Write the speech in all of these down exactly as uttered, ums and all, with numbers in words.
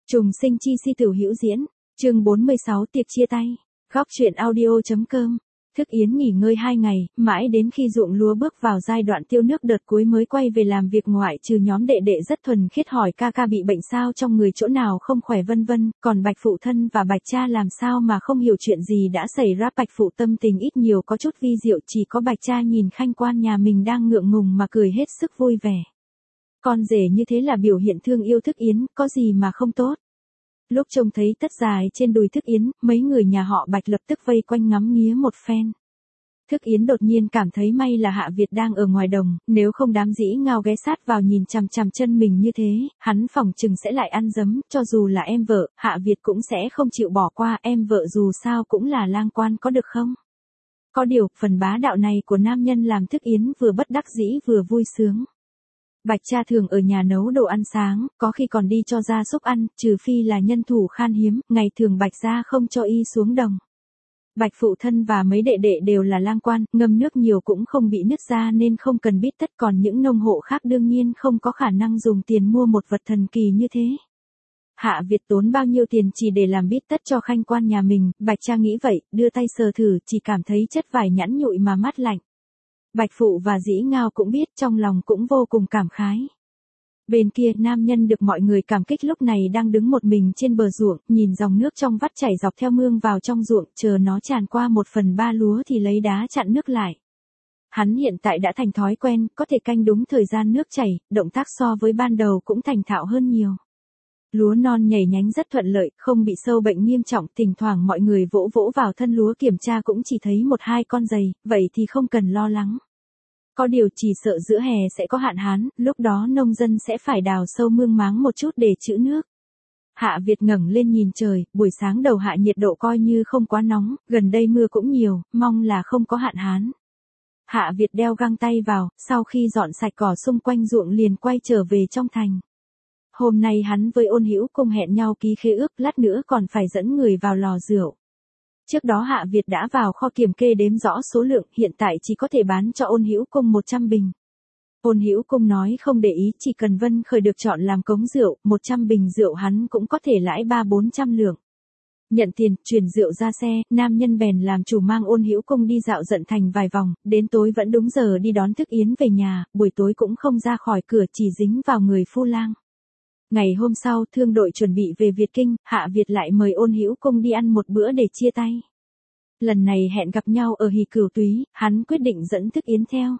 Trùng sinh chi si tiểu hữu diễn, chương bốn mươi sáu tiệc chia tay, góc truyện audio.com. Thức Yến nghỉ ngơi hai ngày, mãi đến khi ruộng lúa bước vào giai đoạn tiêu nước đợt cuối mới quay về làm việc, ngoại trừ nhóm đệ đệ rất thuần khiết hỏi ca ca bị bệnh sao, trong người chỗ nào không khỏe vân vân, còn Bạch phụ thân và Bạch cha làm sao mà không hiểu chuyện gì đã xảy ra. Bạch phụ tâm tình ít nhiều có chút vi diệu, chỉ có Bạch cha nhìn Khanh Quan nhà mình đang ngượng ngùng mà cười hết sức vui vẻ. Con rể như thế là biểu hiện thương yêu Thức Yến, có gì mà không tốt. Lúc trông thấy tất dài trên đùi Thức Yến, mấy người nhà họ Bạch lập tức vây quanh ngắm nghía một phen. Thức Yến đột nhiên cảm thấy may là Hạ Việt đang ở ngoài đồng, nếu không đám dĩ ngao ghé sát vào nhìn chằm chằm chân mình như thế, hắn phỏng chừng sẽ lại ăn dấm, cho dù là em vợ, Hạ Việt cũng sẽ không chịu bỏ qua, em vợ dù sao cũng là lang quan có được không? Có điều, phần bá đạo này của nam nhân làm Thức Yến vừa bất đắc dĩ vừa vui sướng. Bạch cha thường ở nhà nấu đồ ăn sáng, có khi còn đi cho gia súc ăn, trừ phi là nhân thủ khan hiếm, ngày thường Bạch gia không cho y xuống đồng. Bạch phụ thân và mấy đệ đệ đều là lang quan, ngâm nước nhiều cũng không bị nứt da nên không cần biết tất, còn những nông hộ khác đương nhiên không có khả năng dùng tiền mua một vật thần kỳ như thế. Hạ Việt tốn bao nhiêu tiền chỉ để làm bít tất cho Khanh Quan nhà mình, Bạch cha nghĩ vậy, đưa tay sờ thử, chỉ cảm thấy chất vải nhẵn nhụi mà mát lạnh. Bạch phụ và dĩ ngao cũng biết, trong lòng cũng vô cùng cảm khái. Bên kia, nam nhân được mọi người cảm kích lúc này đang đứng một mình trên bờ ruộng, nhìn dòng nước trong vắt chảy dọc theo mương vào trong ruộng, chờ nó tràn qua một phần ba lúa thì lấy đá chặn nước lại. Hắn hiện tại đã thành thói quen, có thể canh đúng thời gian nước chảy, động tác so với ban đầu cũng thành thạo hơn nhiều. Lúa non nhảy nhánh rất thuận lợi, không bị sâu bệnh nghiêm trọng, thỉnh thoảng mọi người vỗ vỗ vào thân lúa kiểm tra cũng chỉ thấy một hai con giầy, vậy thì không cần lo lắng. Có điều chỉ sợ giữa hè sẽ có hạn hán, lúc đó nông dân sẽ phải đào sâu mương máng một chút để trữ nước. Hạ Việt ngẩng lên nhìn trời, buổi sáng đầu hạ nhiệt độ coi như không quá nóng, gần đây mưa cũng nhiều, mong là không có hạn hán. Hạ Việt đeo găng tay vào, sau khi dọn sạch cỏ xung quanh ruộng liền quay trở về trong thành. Hôm nay hắn với Ôn Hữu Cung hẹn nhau ký khế ước, lát nữa còn phải dẫn người vào lò rượu. Trước đó Hạ Việt đã vào kho kiểm kê đếm rõ số lượng, hiện tại chỉ có thể bán cho Ôn Hữu Cung một trăm bình. Ôn Hữu Cung nói không để ý, chỉ cần Vân Khởi được chọn làm cống rượu, một trăm bình rượu hắn cũng có thể lãi ba bốn trăm lượng. Nhận tiền, chuyển rượu ra xe, nam nhân bèn làm chủ mang Ôn Hữu Cung đi dạo dận thành vài vòng, đến tối vẫn đúng giờ đi đón Thức Yến về nhà, buổi tối cũng không ra khỏi cửa, chỉ dính vào người phu lang. Ngày hôm sau, thương đội chuẩn bị về Việt Kinh, Hạ Việt lại mời Ôn Hữu Cung đi ăn một bữa để chia tay. Lần này hẹn gặp nhau ở Hỉ Cửu Túy, hắn quyết định dẫn Thức Yến theo.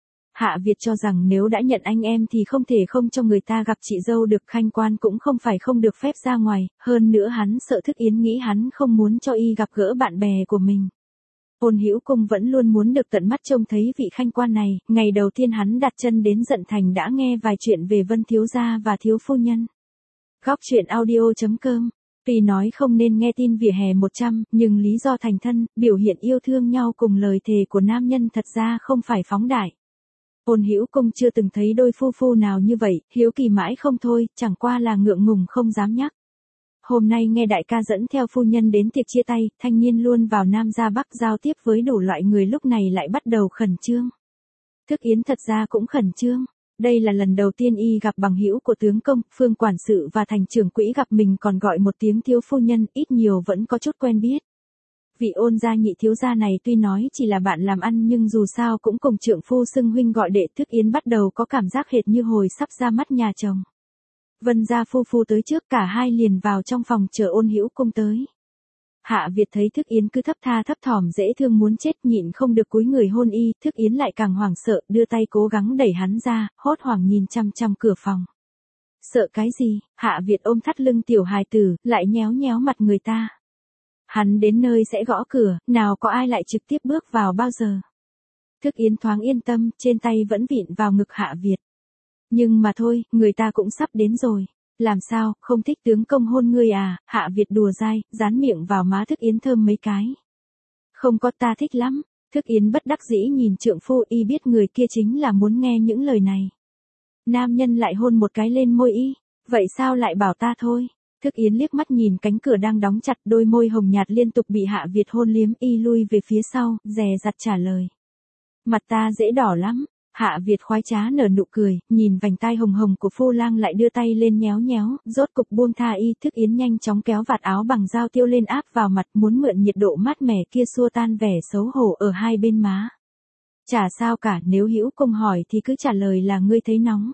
Hạ Việt cho rằng nếu đã nhận anh em thì không thể không cho người ta gặp chị dâu được, Khanh Quan cũng không phải không được phép ra ngoài, hơn nữa hắn sợ Thức Yến nghĩ hắn không muốn cho y gặp gỡ bạn bè của mình. Ôn Hữu Cung vẫn luôn muốn được tận mắt trông thấy vị Khanh Quan này, ngày đầu tiên hắn đặt chân đến Dận Thành đã nghe vài chuyện về Vân thiếu gia và thiếu phu nhân. Góc truyện audio.com. Tuy nói không nên nghe tin vỉa hè một trăm, nhưng lý do thành thân, biểu hiện yêu thương nhau cùng lời thề của nam nhân thật ra không phải phóng đại. Ôn Hữu Cung chưa từng thấy đôi phu phu nào như vậy, hiếu kỳ mãi không thôi, chẳng qua là ngượng ngùng không dám nhắc. Hôm nay nghe đại ca dẫn theo phu nhân đến tiệc chia tay, thanh niên luôn vào Nam ra Bắc giao tiếp với đủ loại người lúc này lại bắt đầu khẩn trương. Thức Yến thật ra cũng khẩn trương. Đây là lần đầu tiên y gặp bằng hữu của tướng công, Phương quản sự và thành trưởng quỹ gặp mình còn gọi một tiếng thiếu phu nhân, ít nhiều vẫn có chút quen biết. Vị Ôn gia nhị thiếu gia này tuy nói chỉ là bạn làm ăn nhưng dù sao cũng cùng trượng phu xưng huynh gọi đệ. Thức Yến bắt đầu có cảm giác hệt như hồi sắp ra mắt nhà chồng. Vân gia phu phu tới trước, cả hai liền vào trong phòng chờ Ôn Hữu Cung tới. Hạ Việt thấy Thức Yến cứ thấp tha thấp thỏm dễ thương muốn chết, nhịn không được cúi người hôn y, Thức Yến lại càng hoảng sợ, đưa tay cố gắng đẩy hắn ra, hốt hoảng nhìn chăm chăm cửa phòng. Sợ cái gì? Hạ Việt ôm thắt lưng tiểu hài tử, lại nhéo nhéo mặt người ta. Hắn đến nơi sẽ gõ cửa, nào có ai lại trực tiếp bước vào bao giờ. Thức Yến thoáng yên tâm, trên tay vẫn vịn vào ngực Hạ Việt. Nhưng mà thôi, người ta cũng sắp đến rồi. Làm sao, không thích tướng công hôn ngươi à? Hạ Việt đùa dai, dán miệng vào má Thức Yến thơm mấy cái. Không có, ta thích lắm. Thức Yến bất đắc dĩ nhìn trượng phu, y biết người kia chính là muốn nghe những lời này. Nam nhân lại hôn một cái lên môi y. Vậy sao lại bảo ta thôi? Thức Yến liếc mắt nhìn cánh cửa đang đóng chặt, đôi môi hồng nhạt liên tục bị Hạ Việt hôn liếm, y lui về phía sau, dè dặt trả lời. Mặt ta dễ đỏ lắm. Hạ Việt khoái trá nở nụ cười, nhìn vành tai hồng hồng của Phu Lang lại đưa tay lên nhéo nhéo, rốt cục buông tha y. Thức Yến nhanh chóng kéo vạt áo bằng dao tiêu lên áp vào mặt, muốn mượn nhiệt độ mát mẻ kia xua tan vẻ xấu hổ ở hai bên má. Chả sao cả, nếu Hữu Công hỏi thì cứ trả lời là ngươi thấy nóng.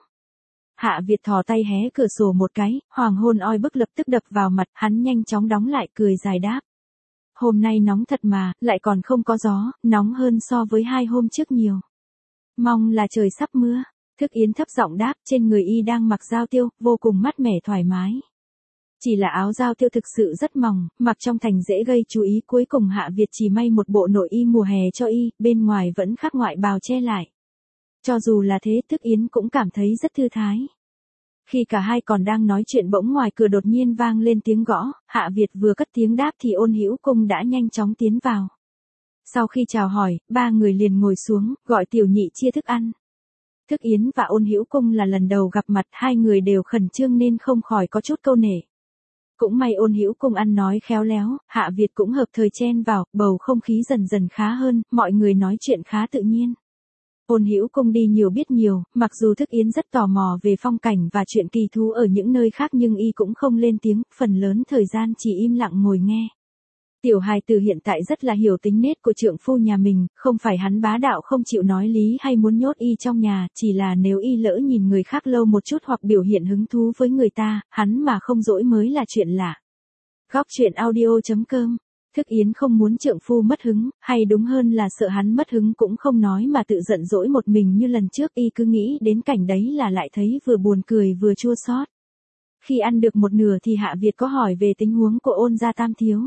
Hạ Việt thò tay hé cửa sổ một cái, hoàng hôn oi bức lập tức đập vào mặt, hắn nhanh chóng đóng lại cười dài đáp. Hôm nay nóng thật mà, lại còn không có gió, nóng hơn so với hai hôm trước nhiều. Mong là trời sắp mưa. Thức Yến thấp giọng đáp, trên người y đang mặc dao tiêu, vô cùng mát mẻ thoải mái. Chỉ là áo dao tiêu thực sự rất mỏng, mặc trong thành dễ gây chú ý. Cuối cùng Hạ Việt chỉ may một bộ nội y mùa hè cho y, bên ngoài vẫn khắc ngoại bào che lại. Cho dù là thế, Thức Yến cũng cảm thấy rất thư thái. Khi cả hai còn đang nói chuyện bỗng ngoài cửa đột nhiên vang lên tiếng gõ, Hạ Việt vừa cất tiếng đáp thì Ôn Hữu Cung đã nhanh chóng tiến vào. Sau khi chào hỏi, ba người liền ngồi xuống, gọi tiểu nhị chia thức ăn. Thức Yến và Ôn Hữu Cung là lần đầu gặp mặt, hai người đều khẩn trương nên không khỏi có chút câu nể. Cũng may Ôn Hữu Cung ăn nói khéo léo, Hạ Việt cũng hợp thời chen vào, bầu không khí dần dần khá hơn, mọi người nói chuyện khá tự nhiên. Ôn Hữu Cung đi nhiều biết nhiều, mặc dù Thức Yến rất tò mò về phong cảnh và chuyện kỳ thú ở những nơi khác nhưng y cũng không lên tiếng, phần lớn thời gian chỉ im lặng ngồi nghe. Tiểu hài tử hiện tại rất là hiểu tính nết của trượng phu nhà mình, không phải hắn bá đạo không chịu nói lý hay muốn nhốt y trong nhà, chỉ là nếu y lỡ nhìn người khác lâu một chút hoặc biểu hiện hứng thú với người ta, hắn mà không dỗi mới là chuyện lạ. Góc truyện audio chấm com. Thức Yến không muốn trượng phu mất hứng, hay đúng hơn là sợ hắn mất hứng cũng không nói mà tự giận dỗi một mình như lần trước. Y cứ nghĩ đến cảnh đấy là lại thấy vừa buồn cười vừa chua xót. Khi ăn được một nửa thì Hạ Việt có hỏi về tình huống của Ôn gia tam thiếu.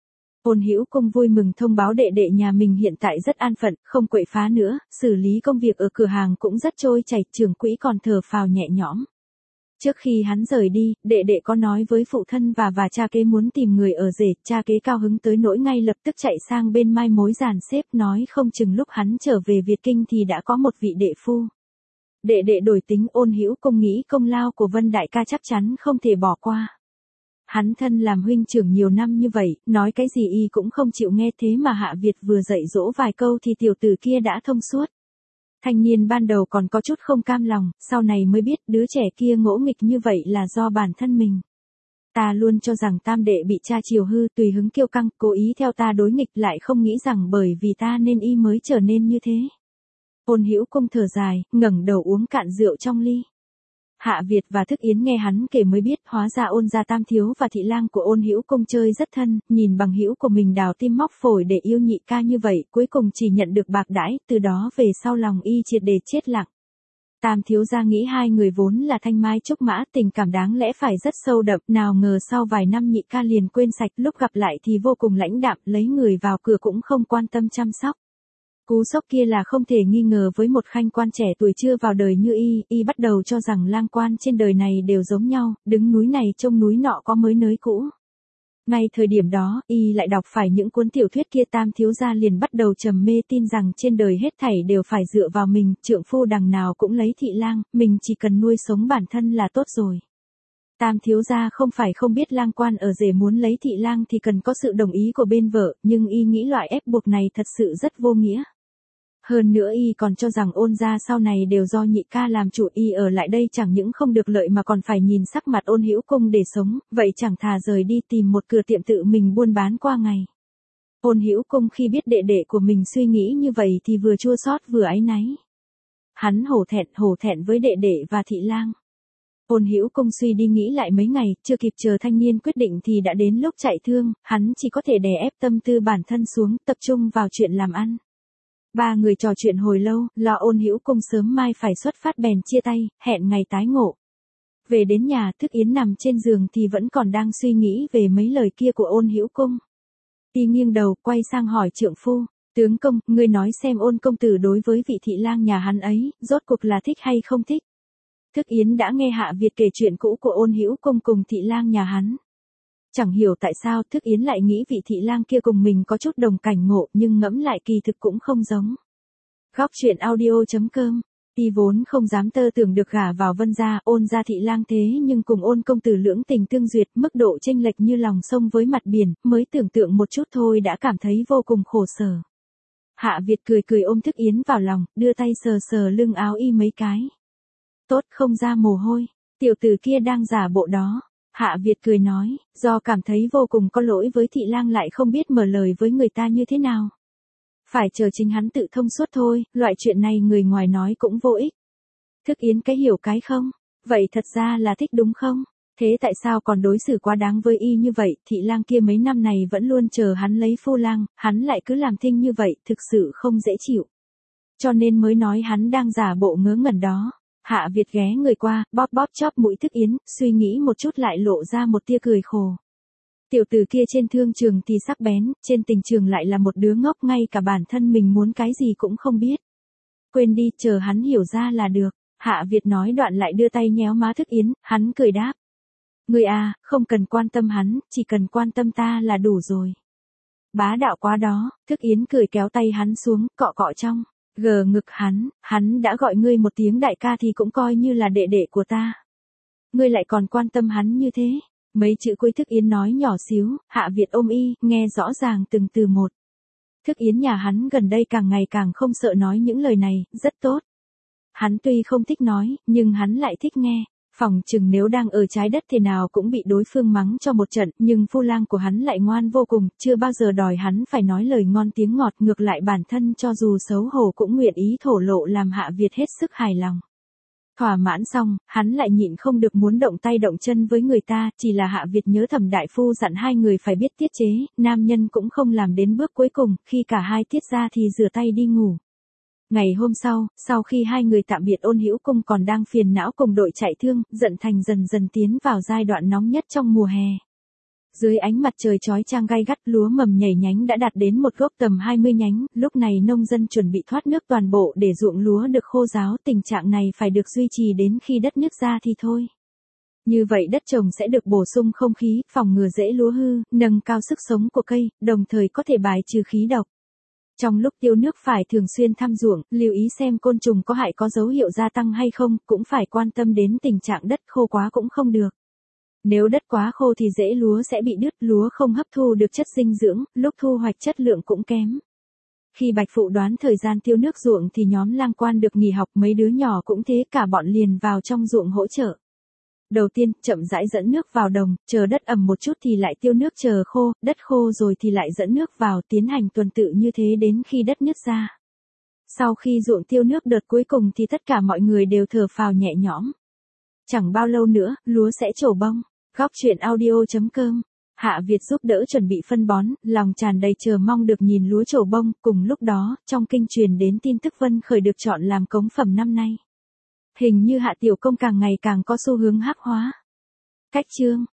Ôn Hữu Cung vui mừng thông báo đệ đệ nhà mình hiện tại rất an phận, không quậy phá nữa, xử lý công việc ở cửa hàng cũng rất trôi chảy, trưởng quỹ còn thở phào nhẹ nhõm. Trước khi hắn rời đi, đệ đệ có nói với phụ thân và và cha kế muốn tìm người ở rể, cha kế cao hứng tới nỗi ngay lập tức chạy sang bên mai mối dàn xếp, nói không chừng lúc hắn trở về Việt Kinh thì đã có một vị đệ phu. Đệ đệ đổi tính. Ôn Hữu Cung nghĩ công lao của Vân đại ca chắc chắn không thể bỏ qua. Hắn thân làm huynh trưởng nhiều năm như vậy, nói cái gì y cũng không chịu nghe, thế mà Hạ Việt vừa dạy dỗ vài câu thì tiểu tử kia đã thông suốt. Thanh niên ban đầu còn có chút không cam lòng, sau này mới biết đứa trẻ kia ngỗ nghịch như vậy là do bản thân mình. Ta luôn cho rằng tam đệ bị cha chiều hư, tùy hứng kiêu căng, cố ý theo ta đối nghịch, lại không nghĩ rằng bởi vì ta nên y mới trở nên như thế. Ôn Hữu Cung thở dài, ngẩng đầu uống cạn rượu trong ly. Hạ Việt và Thức Yến nghe hắn kể mới biết hóa ra Ôn gia tam thiếu và thị lang của Ôn Hữu Cung chơi rất thân, nhìn bằng hữu của mình đào tim móc phổi để yêu nhị ca như vậy, cuối cùng chỉ nhận được bạc đãi, từ đó về sau lòng y triệt để chết lặng. Tam thiếu gia nghĩ hai người vốn là thanh mai trúc mã, tình cảm đáng lẽ phải rất sâu đậm, nào ngờ sau vài năm nhị ca liền quên sạch, lúc gặp lại thì vô cùng lãnh đạm, lấy người vào cửa cũng không quan tâm chăm sóc. Cú sốc kia là không thể nghi ngờ với một khanh quan trẻ tuổi chưa vào đời như y, y bắt đầu cho rằng lang quan trên đời này đều giống nhau, đứng núi này trông núi nọ có mới nới cũ. Ngay thời điểm đó, y lại đọc phải những cuốn tiểu thuyết kia, tam thiếu gia liền bắt đầu trầm mê tin rằng trên đời hết thảy đều phải dựa vào mình, trượng phu đằng nào cũng lấy thị lang, mình chỉ cần nuôi sống bản thân là tốt rồi. Tam thiếu gia không phải không biết lang quan ở rể muốn lấy thị lang thì cần có sự đồng ý của bên vợ, nhưng y nghĩ loại ép buộc này thật sự rất vô nghĩa. Hơn nữa y còn cho rằng Ôn gia sau này đều do nhị ca làm chủ, y ở lại đây chẳng những không được lợi mà còn phải nhìn sắc mặt Ôn Hữu Cung để sống, vậy chẳng thà rời đi tìm một cửa tiệm tự mình buôn bán qua ngày. Ôn Hữu Cung khi biết đệ đệ của mình suy nghĩ như vậy thì vừa chua xót vừa áy náy. Hắn hổ thẹn, hổ thẹn với đệ đệ và thị lang. Ôn Hữu Cung suy đi nghĩ lại mấy ngày, chưa kịp chờ thanh niên quyết định thì đã đến lúc chạy thương, hắn chỉ có thể đè ép tâm tư bản thân xuống, tập trung vào chuyện làm ăn. Ba người trò chuyện hồi lâu, lo Ôn Hữu Cung sớm mai phải xuất phát bèn chia tay, hẹn ngày tái ngộ. Về đến nhà, Thức Yến nằm trên giường thì vẫn còn đang suy nghĩ về mấy lời kia của Ôn Hữu Cung. Y nghiêng đầu, quay sang hỏi trượng phu, tướng công, ngươi nói xem Ôn công tử đối với vị thị lang nhà hắn ấy, rốt cuộc là thích hay không thích. Thức Yến đã nghe Hạ Việt kể chuyện cũ của Ôn Hữu Cung cùng thị lang nhà hắn. Chẳng hiểu tại sao Thức Yến lại nghĩ vị thị lang kia cùng mình có chút đồng cảnh ngộ, nhưng ngẫm lại kỳ thực cũng không giống. Góc truyện audio chấm com. Y vốn không dám tơ tưởng được gả vào Vân gia, Ôn gia thị lang thế nhưng cùng Ôn công tử lưỡng tình tương duyệt, mức độ chênh lệch như lòng sông với mặt biển, mới tưởng tượng một chút thôi đã cảm thấy vô cùng khổ sở. Hạ Việt cười cười ôm Thức Yến vào lòng, đưa tay sờ sờ lưng áo y mấy cái. Tốt không ra mồ hôi, tiểu tử kia đang giả bộ đó. Hạ Việt cười nói, do cảm thấy vô cùng có lỗi với thị lang lại không biết mở lời với người ta như thế nào. Phải chờ chính hắn tự thông suốt thôi, loại chuyện này người ngoài nói cũng vô ích. Thức Yến cái hiểu cái không, vậy thật ra là thích đúng không? Thế tại sao còn đối xử quá đáng với y như vậy, thị lang kia mấy năm này vẫn luôn chờ hắn lấy phu lang, hắn lại cứ làm thinh như vậy, thực sự không dễ chịu. Cho nên mới nói hắn đang giả bộ ngớ ngẩn đó. Hạ Việt ghé người qua, bóp bóp chóp mũi Thức Yến, suy nghĩ một chút lại lộ ra một tia cười khổ. Tiểu tử kia trên thương trường thì sắc bén, trên tình trường lại là một đứa ngốc, ngay cả bản thân mình muốn cái gì cũng không biết. Quên đi, chờ hắn hiểu ra là được. Hạ Việt nói đoạn lại đưa tay nhéo má Thức Yến, hắn cười đáp. Người à, không cần quan tâm hắn, chỉ cần quan tâm ta là đủ rồi. Bá đạo quá đó, Thức Yến cười kéo tay hắn xuống, cọ cọ trong. Gờ ngực hắn, hắn đã gọi ngươi một tiếng đại ca thì cũng coi như là đệ đệ của ta. Ngươi lại còn quan tâm hắn như thế. Mấy chữ cuối Thức Yến nói nhỏ xíu, Hạ Việt ôm y, nghe rõ ràng từng từ một. Thức Yến nhà hắn gần đây càng ngày càng không sợ nói những lời này, rất tốt. Hắn tuy không thích nói, nhưng hắn lại thích nghe. Phòng chừng nếu đang ở trái đất thế nào cũng bị đối phương mắng cho một trận, nhưng phu lang của hắn lại ngoan vô cùng, chưa bao giờ đòi hắn phải nói lời ngon tiếng ngọt, ngược lại bản thân cho dù xấu hổ cũng nguyện ý thổ lộ, làm Hạ Việt hết sức hài lòng. Thỏa mãn xong, hắn lại nhịn không được muốn động tay động chân với người ta, chỉ là Hạ Việt nhớ Thẩm đại phu dặn hai người phải biết tiết chế, nam nhân cũng không làm đến bước cuối cùng, khi cả hai tiết ra thì rửa tay đi ngủ. Ngày hôm sau, sau khi hai người tạm biệt Ôn Hữu Cung còn đang phiền não cùng đội chạy thương, Dận Thành dần dần tiến vào giai đoạn nóng nhất trong mùa hè. Dưới ánh mặt trời chói chang gay gắt, lúa mầm nhảy nhánh đã đạt đến một gốc tầm hai mươi nhánh, lúc này nông dân chuẩn bị thoát nước toàn bộ để ruộng lúa được khô ráo, tình trạng này phải được duy trì đến khi đất nứt ra thì thôi. Như vậy đất trồng sẽ được bổ sung không khí, phòng ngừa rễ lúa hư, nâng cao sức sống của cây, đồng thời có thể bài trừ khí độc. Trong lúc tiêu nước phải thường xuyên thăm ruộng, lưu ý xem côn trùng có hại có dấu hiệu gia tăng hay không, cũng phải quan tâm đến tình trạng đất khô quá cũng không được. Nếu đất quá khô thì rễ lúa sẽ bị đứt, lúa không hấp thu được chất dinh dưỡng, lúc thu hoạch chất lượng cũng kém. Khi Bạch Phụ đoán thời gian tiêu nước ruộng thì nhóm lang quan được nghỉ học, mấy đứa nhỏ cũng thế, cả bọn liền vào trong ruộng hỗ trợ. Đầu tiên, chậm rãi dẫn nước vào đồng, chờ đất ẩm một chút thì lại tiêu nước, chờ khô, đất khô rồi thì lại dẫn nước vào, tiến hành tuần tự như thế đến khi đất nứt ra. Sau khi ruộng tiêu nước đợt cuối cùng thì tất cả mọi người đều thở phào nhẹ nhõm. Chẳng bao lâu nữa, lúa sẽ trổ bông. Góc truyện audio chấm com. Hạ Việt giúp đỡ chuẩn bị phân bón, lòng tràn đầy chờ mong được nhìn lúa trổ bông. Cùng lúc đó, trong kinh truyền đến tin tức Vân Khởi được chọn làm cống phẩm năm nay. Hình như Hạ Tiểu Công càng ngày càng có xu hướng hắc hóa. Cách chương